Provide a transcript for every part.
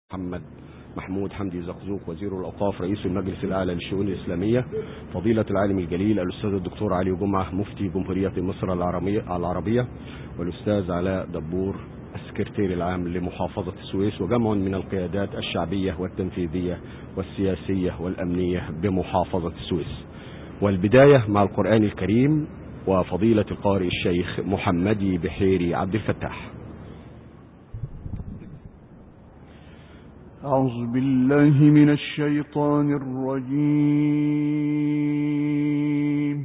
محمد محمود حمدي زقزوق وزير الأوقاف رئيس المجلس الأعلى للشؤون الإسلامية، فضيلة العالم الجليل الأستاذ الدكتور علي جمعة مفتي جمهورية مصر العربية، والأستاذ علاء دبور السكرتير العام لمحافظة السويس، وجمع من القيادات الشعبية والتنفيذية والسياسية والأمنية بمحافظة السويس. والبداية مع القرآن الكريم وفضيلة القارئ الشيخ محمدي بحيري عبد الفتاح. أعوذ بالله من الشيطان الرجيم.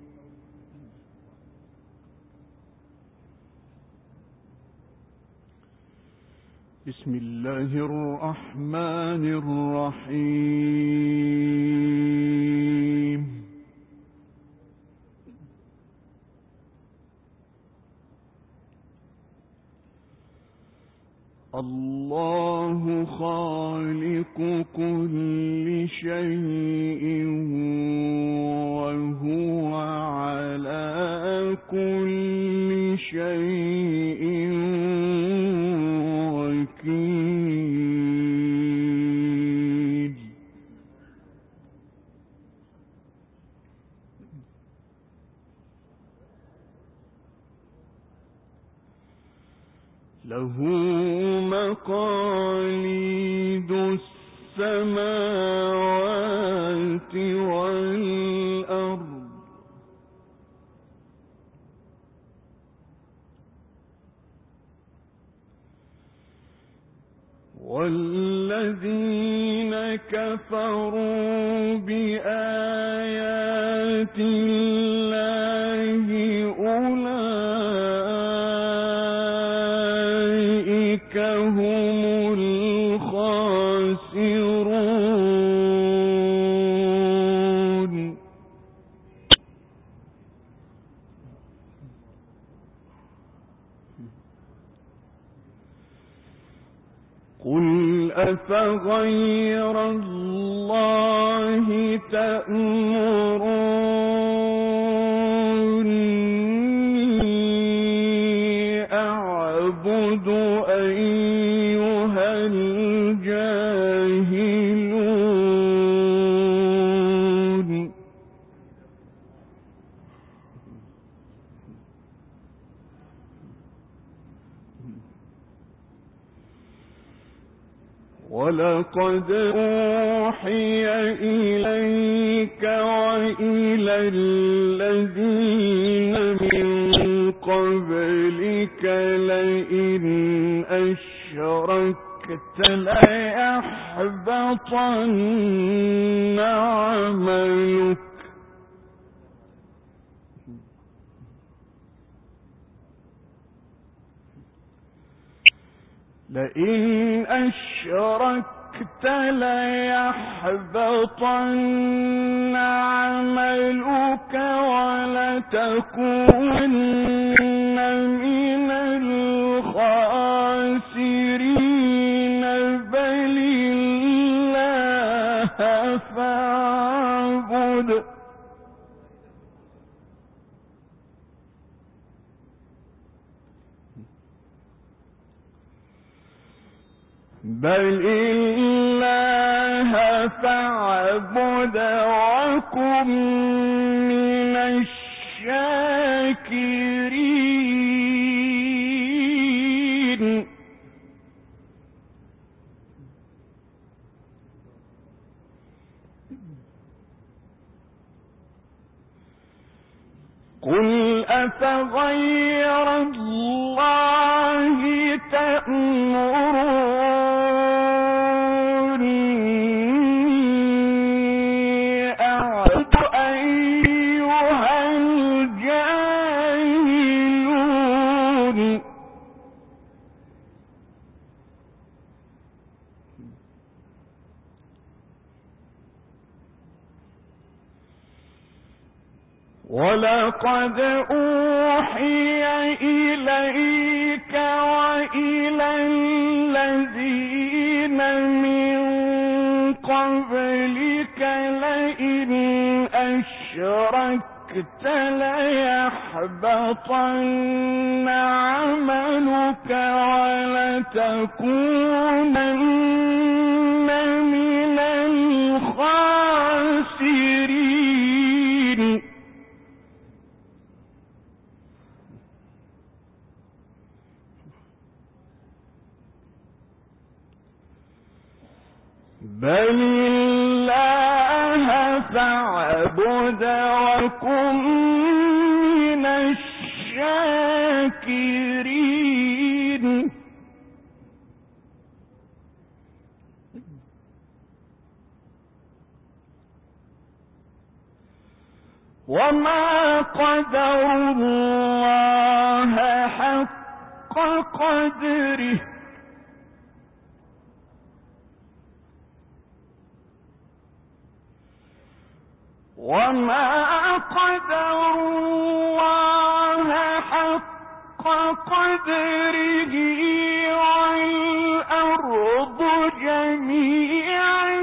بسم الله الرحمن الرحيم. الله خالق كل شيء وهو على كل شيء وكيل. له مقاليد السماوات والأرض، والذين كفروا بآيات الله أولئك هم الخاسرون. قل أفغير الله تأمروني أعبد أيها الجاهلون. ولقد أوحي إليك وإلى الذين من قبلك لئن أشركت ليحبطن عملك لئن أشركت ليحبطن عملك ولتكونن من الخاسرين. بل الله فاعبد وكن من الشاكرين. قل أفغير الله تأمروني أعبد أيها الجاهلون. ولقد أوحي إليك وإلى الذين من قبلك لئن أشركت أشركت ليحبطن عملك ولتكونن من الخاسرين. بل الله فاعبد وكن من الشاكرين. وما قدر الله حق قدره وما قدر الله حق قدره والأرض جميعا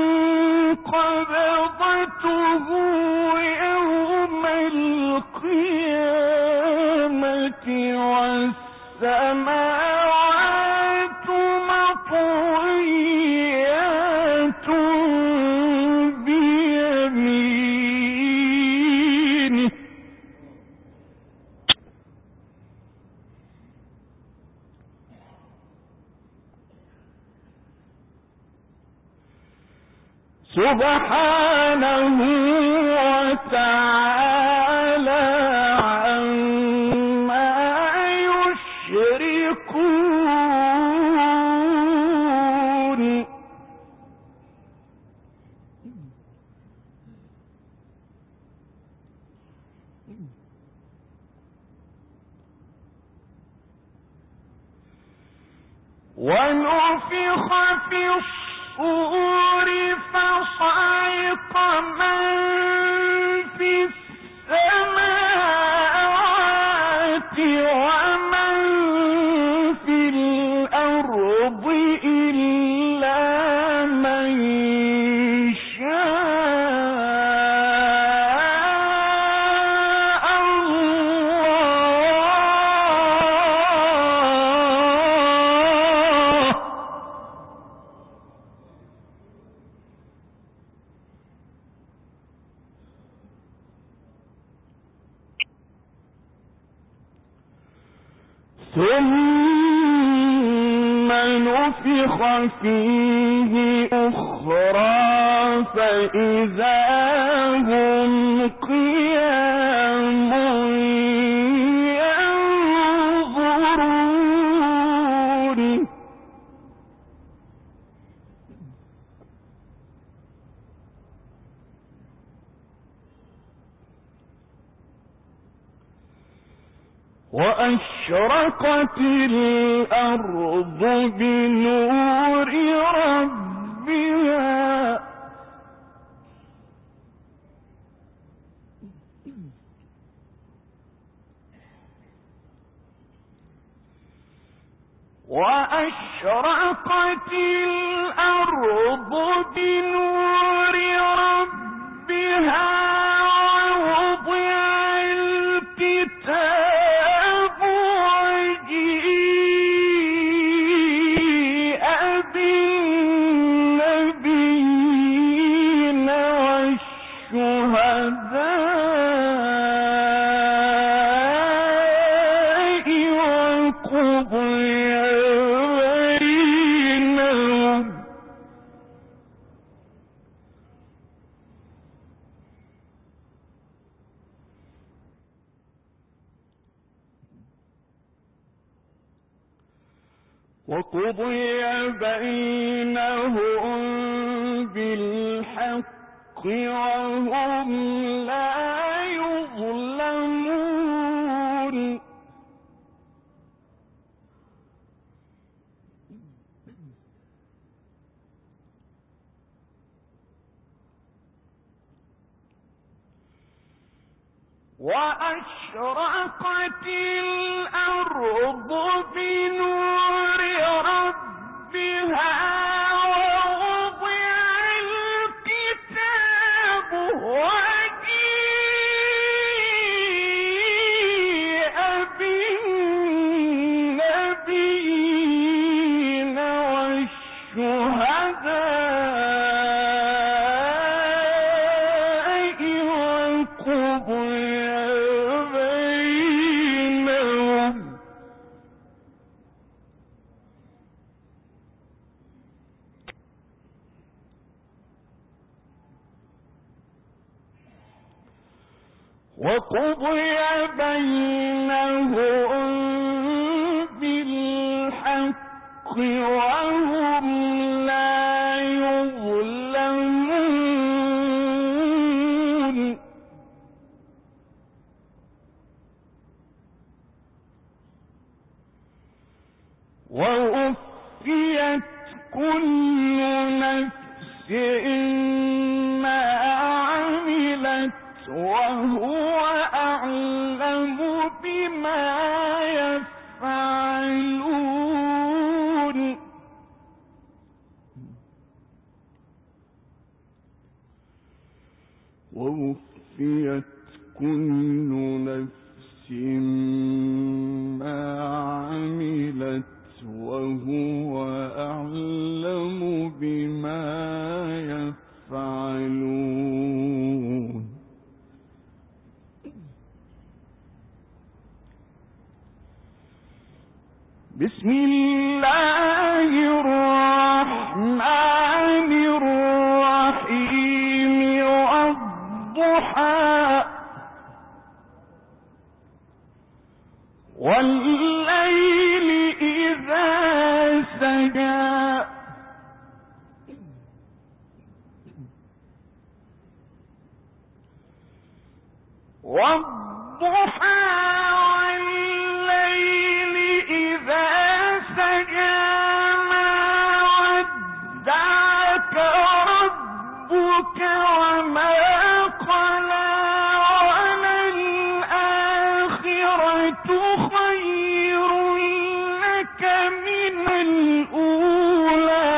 قبضته يوم القيامة والسماوات مطويات بيمينه. سبحانه وتعالى عما يشركون. ونفخ في الصور فصعق من في السماوات ومن في الأرض إلا من شاء الله. ثم نفخ فيه أخرى فإذا هم قيام ينظرون. وأشرقت الأرض بنور ربها وأشرقت الأرض بنور ربها ووضع الكتاب وجيء بالنبيين والشهداء وقضي بينهم. وقضي بينهم بالحق وهم لا يظلمون. وأشرقت الأرض بنور ربها ووضع الكتاب وجيء وقضي بينهم بالحق وهم لا يظلمون ووفيت كل نفس ما عملت وهو أعلم بما يفعلون ووفيت كل نفس ما عملت وهو أعلم بما يفعلون بسم الله الرحمن الرحيم والضحى والليل إذا سجى والضحى والليل إذا سجى ما ودعك ربك وما قلى وللآخرة خير لك من الأولى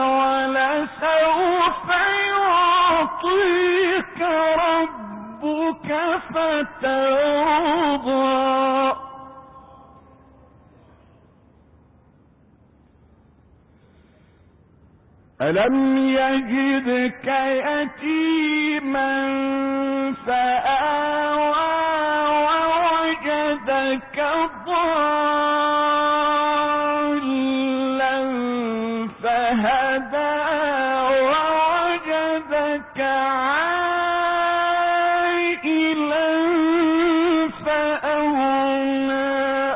ولسوف يعطيك ربك فترضى ألم يجدك يتيما فآوى ووجدك ضالا فهدى ووجدك عائلا فأغنى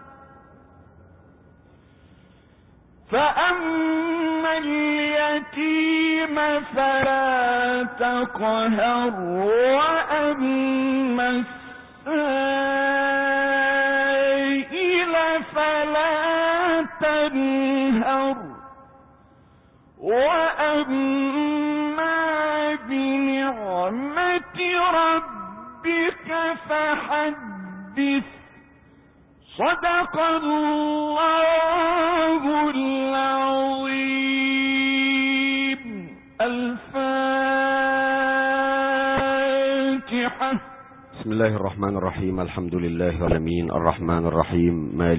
فأما اليتيم فلا تقهر وأما السائل فلا تنهر وأما بنعمة ربك فحدث صدق الله العظيم الفاتحة بسم الله الرحمن الرحيم الحمد لله رب العالمين الرحمن الرحيم مالك